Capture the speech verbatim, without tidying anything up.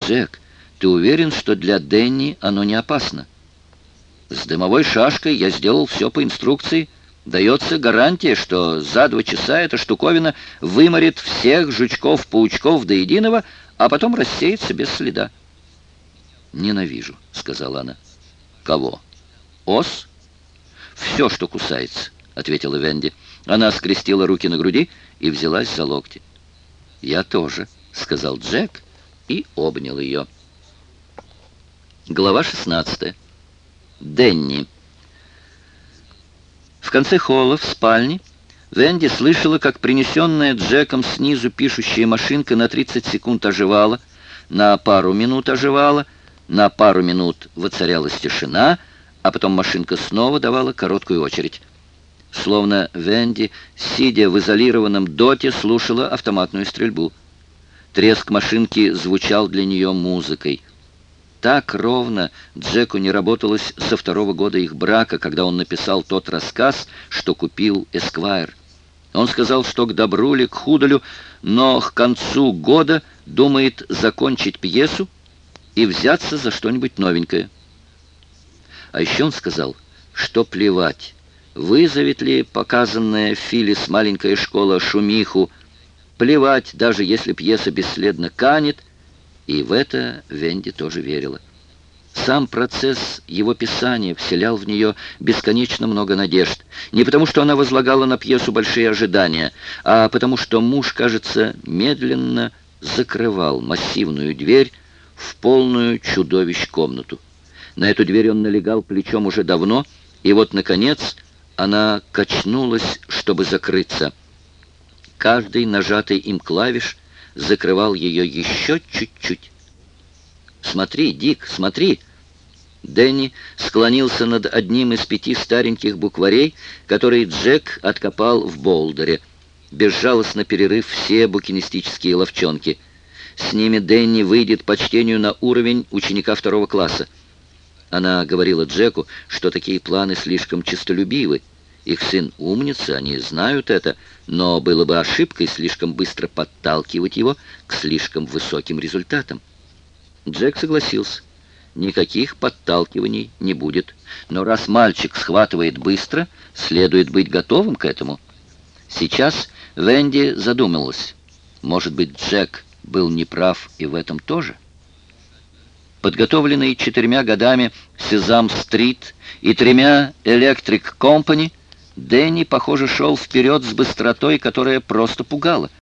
Джек, ты уверен, что для Дэнни оно не опасно? С дымовой шашкой я сделал все по инструкции. Дается гарантия, что за два часа эта штуковина выморит всех жучков-паучков до единого, а потом рассеется без следа. «Ненавижу», — сказала она. «Кого? Ос?» «Все, что кусается», — ответила Венди. Она скрестила руки на груди и взялась за локти. «Я тоже», — сказал Джек и обнял ее. Глава шестнадцатая. Дэнни. В конце холла, в спальне, Венди слышала, как принесенная Джеком снизу пишущая машинка на тридцать секунд оживала, на пару минут оживала, на пару минут воцарялась тишина, а потом машинка снова давала короткую очередь. Словно Венди, сидя в изолированном доте, слушала автоматную стрельбу. Треск машинки звучал для нее музыкой. Так ровно Джеку не работалось со второго года их брака, когда он написал тот рассказ, что купил «Эсквайр». Он сказал, что к добру ли, к худу ли, но к концу года думает закончить пьесу и взяться за что-нибудь новенькое. А еще он сказал, что плевать, вызовет ли показанная Филлис маленькая школа шумиху, плевать, даже если пьеса бесследно канет, и в это Венди тоже верила. Сам процесс его писания вселял в нее бесконечно много надежд. Не потому, что она возлагала на пьесу большие ожидания, а потому, что муж, кажется, медленно закрывал массивную дверь в полную чудовищ комнату. На эту дверь он налегал плечом уже давно, и вот, наконец, она качнулась, чтобы закрыться. Каждый нажатый им клавиш закрывал ее еще чуть-чуть. «Смотри, Дик, смотри!» Дэнни склонился над одним из пяти стареньких букварей, которые Джек откопал в Болдере, безжалостно перерыв все букинистические ловчонки. С ними Дэнни выйдет по чтению на уровень ученика второго класса. Она говорила Джеку, что такие планы слишком честолюбивы. Их сын умница, они знают это, но было бы ошибкой слишком быстро подталкивать его к слишком высоким результатам. Джек согласился. Никаких подталкиваний не будет. Но раз мальчик схватывает быстро, следует быть готовым к этому. Сейчас Венди задумалась. Может быть, Джек был неправ и в этом тоже? Подготовленный четырьмя годами «Сезам-стрит» и тремя «Электрик Компани», Дэнни, похоже, шел вперед с быстротой, которая просто пугала.